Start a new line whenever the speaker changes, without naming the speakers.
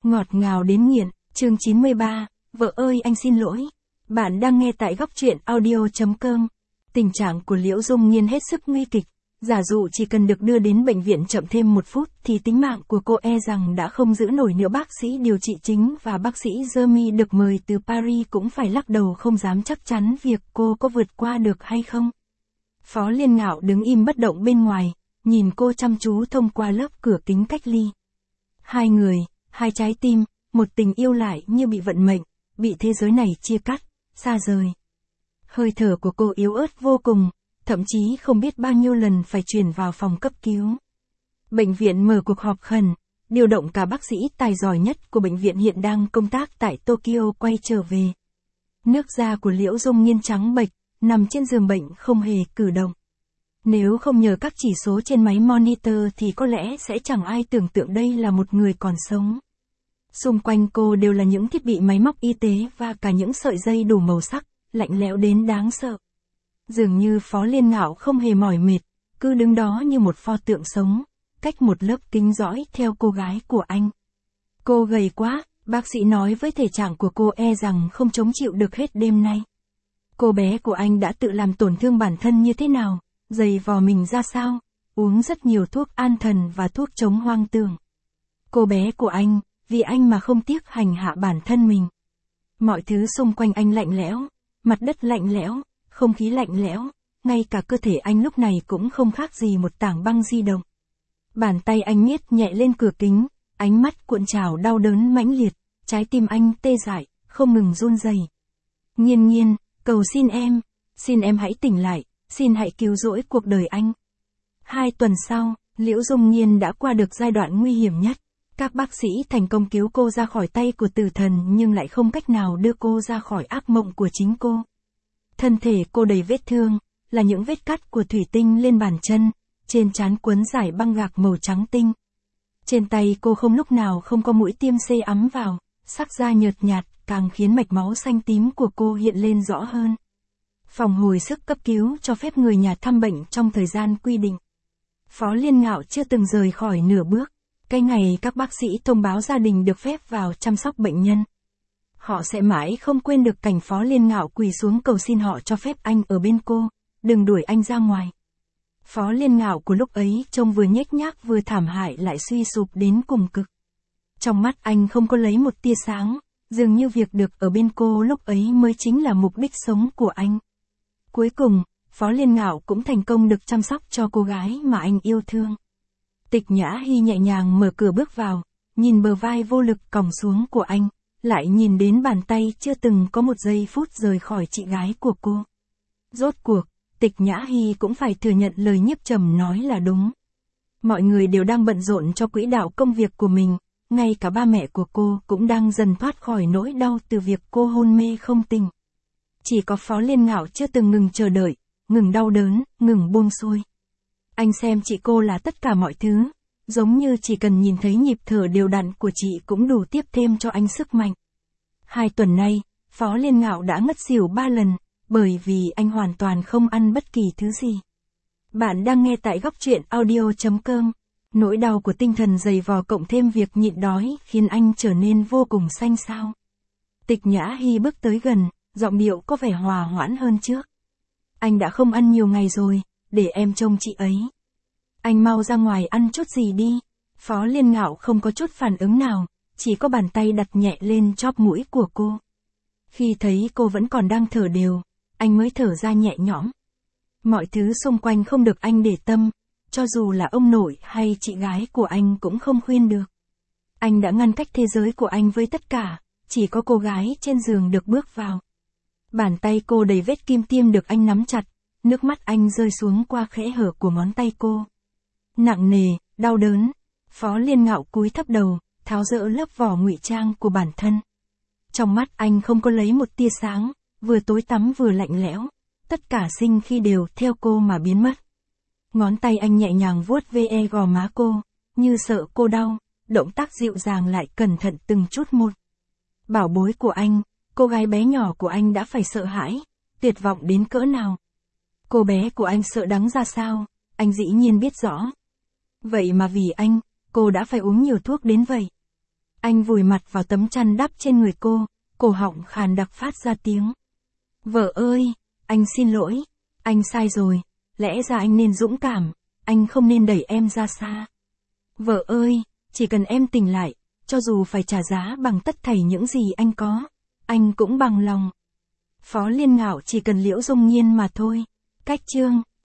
Ngọt ngào đến nghiện, chương 93, vợ ơi anh xin lỗi. Bạn đang nghe tại góc truyện audio.com. Tình trạng của Liễu Dung Nhiên hết sức nguy kịch. Giả dụ chỉ cần được đưa đến bệnh viện chậm thêm 1 phút thì tính mạng của cô e rằng đã không giữ nổi nữa. Bác sĩ điều trị chính và bác sĩ Jeremy được mời từ Paris cũng phải lắc đầu không dám chắc chắn việc cô có vượt qua được hay không. Phó Liên Ngạo đứng im bất động bên ngoài, nhìn cô chăm chú thông qua lớp cửa kính cách ly. Hai người, hai trái tim, một tình yêu lại như bị vận mệnh, bị thế giới này chia cắt, xa rời. Hơi thở của cô yếu ớt vô cùng, thậm chí không biết bao nhiêu lần phải chuyển vào phòng cấp cứu. Bệnh viện mở cuộc họp khẩn, điều động cả bác sĩ tài giỏi nhất của bệnh viện hiện đang công tác tại Tokyo quay trở về. Nước da của Liễu Dung Nhiên trắng bệch, nằm trên giường bệnh không hề cử động. Nếu không nhờ các chỉ số trên máy monitor thì có lẽ sẽ chẳng ai tưởng tượng đây là một người còn sống. Xung quanh cô đều là những thiết bị máy móc y tế và cả những sợi dây đủ màu sắc, lạnh lẽo đến đáng sợ. Dường như Phó Liên Ngạo không hề mỏi mệt, cứ đứng đó như một pho tượng sống, cách một lớp kính dõi theo cô gái của anh. Cô gầy quá, bác sĩ nói với thể trạng của cô e rằng không chống chịu được hết đêm nay. Cô bé của anh đã tự làm tổn thương bản thân như thế nào, giày vò mình ra sao, uống rất nhiều thuốc an thần và thuốc chống hoang tưởng. Cô bé của anh, vì anh mà không tiếc hành hạ bản thân mình. Mọi thứ xung quanh anh lạnh lẽo, mặt đất lạnh lẽo, không khí lạnh lẽo, ngay cả cơ thể anh lúc này cũng không khác gì một tảng băng di động. Bàn tay anh miết nhẹ lên cửa kính, ánh mắt cuộn trào đau đớn mãnh liệt, trái tim anh tê dại, không ngừng run rẩy. Nhiên Nhiên, cầu xin em hãy tỉnh lại, xin hãy cứu rỗi cuộc đời anh. 2 tuần sau, Liễu Dung Nhiên đã qua được giai đoạn nguy hiểm nhất. Các bác sĩ thành công cứu cô ra khỏi tay của tử thần nhưng lại không cách nào đưa cô ra khỏi ác mộng của chính cô. Thân thể cô đầy vết thương, là những vết cắt của thủy tinh lên bàn chân, trên trán quấn dải băng gạc màu trắng tinh. Trên tay cô không lúc nào không có mũi tiêm xê ắm vào, sắc da nhợt nhạt càng khiến mạch máu xanh tím của cô hiện lên rõ hơn. Phòng hồi sức cấp cứu cho phép người nhà thăm bệnh trong thời gian quy định. Phó Liên Ngạo chưa từng rời khỏi nửa bước. Cái ngày các bác sĩ thông báo gia đình được phép vào chăm sóc bệnh nhân. Họ sẽ mãi không quên được cảnh Phó Liên Ngạo quỳ xuống cầu xin họ cho phép anh ở bên cô, đừng đuổi anh ra ngoài. Phó Liên Ngạo của lúc ấy trông vừa nhếch nhác vừa thảm hại lại suy sụp đến cùng cực. Trong mắt anh không có lấy một tia sáng, dường như việc được ở bên cô lúc ấy mới chính là mục đích sống của anh. Cuối cùng, Phó Liên Ngạo cũng thành công được chăm sóc cho cô gái mà anh yêu thương. Tịch Nhã Hy nhẹ nhàng mở cửa bước vào, nhìn bờ vai vô lực còng xuống của anh, lại nhìn đến bàn tay chưa từng có một giây phút rời khỏi chị gái của cô. Rốt cuộc, Tịch Nhã Hy cũng phải thừa nhận lời Nhiếp Trầm nói là đúng. Mọi người đều đang bận rộn cho quỹ đạo công việc của mình, ngay cả ba mẹ của cô cũng đang dần thoát khỏi nỗi đau từ việc cô hôn mê không tỉnh. Chỉ có Phó Liên Ngạo chưa từng ngừng chờ đợi, ngừng đau đớn, ngừng buông xuôi. Anh xem chị cô là tất cả mọi thứ, giống như chỉ cần nhìn thấy nhịp thở đều đặn của chị cũng đủ tiếp thêm cho anh sức mạnh. 2 tuần nay, Phó Liên Ngạo đã ngất xỉu 3 lần, bởi vì anh hoàn toàn không ăn bất kỳ thứ gì. Bạn đang nghe tại góc truyện audio.com. Nỗi đau của tinh thần dày vò cộng thêm việc nhịn đói khiến anh trở nên vô cùng xanh xao. Tịch Nhã Hy bước tới gần, giọng điệu có vẻ hòa hoãn hơn trước. Anh đã không ăn nhiều ngày rồi, để em trông chị ấy. Anh mau ra ngoài ăn chút gì đi. Phó Liên Ngạo không có chút phản ứng nào, chỉ có bàn tay đặt nhẹ lên chóp mũi của cô. Khi thấy cô vẫn còn đang thở đều, anh mới thở ra nhẹ nhõm. Mọi thứ xung quanh không được anh để tâm, cho dù là ông nội hay chị gái của anh cũng không khuyên được. Anh đã ngăn cách thế giới của anh với tất cả, chỉ có cô gái trên giường được bước vào. Bàn tay cô đầy vết kim tiêm được anh nắm chặt, nước mắt anh rơi xuống qua kẽ hở của ngón tay cô. Nặng nề, đau đớn, Phó Liên Ngạo cúi thấp đầu, tháo dỡ lớp vỏ ngụy trang của bản thân. Trong mắt anh không có lấy một tia sáng, vừa tối tăm vừa lạnh lẽo, tất cả sinh khi đều theo cô mà biến mất. Ngón tay anh nhẹ nhàng vuốt ve gò má cô, như sợ cô đau, động tác dịu dàng lại cẩn thận từng chút một. Bảo bối của anh, cô gái bé nhỏ của anh đã phải sợ hãi, tuyệt vọng đến cỡ nào. Cô bé của anh sợ đắng ra sao, anh dĩ nhiên biết rõ. Vậy mà vì anh, cô đã phải uống nhiều thuốc đến vậy. Anh vùi mặt vào tấm chăn đắp trên người cô, cổ họng khàn đặc phát ra tiếng. Vợ ơi, anh xin lỗi, anh sai rồi, lẽ ra anh nên dũng cảm, anh không nên đẩy em ra xa. Vợ ơi, chỉ cần em tỉnh lại, cho dù phải trả giá bằng tất thảy những gì anh có, anh cũng bằng lòng. Phó Liên Ngạo chỉ cần Liễu Dung Nhiên mà thôi. Cách chương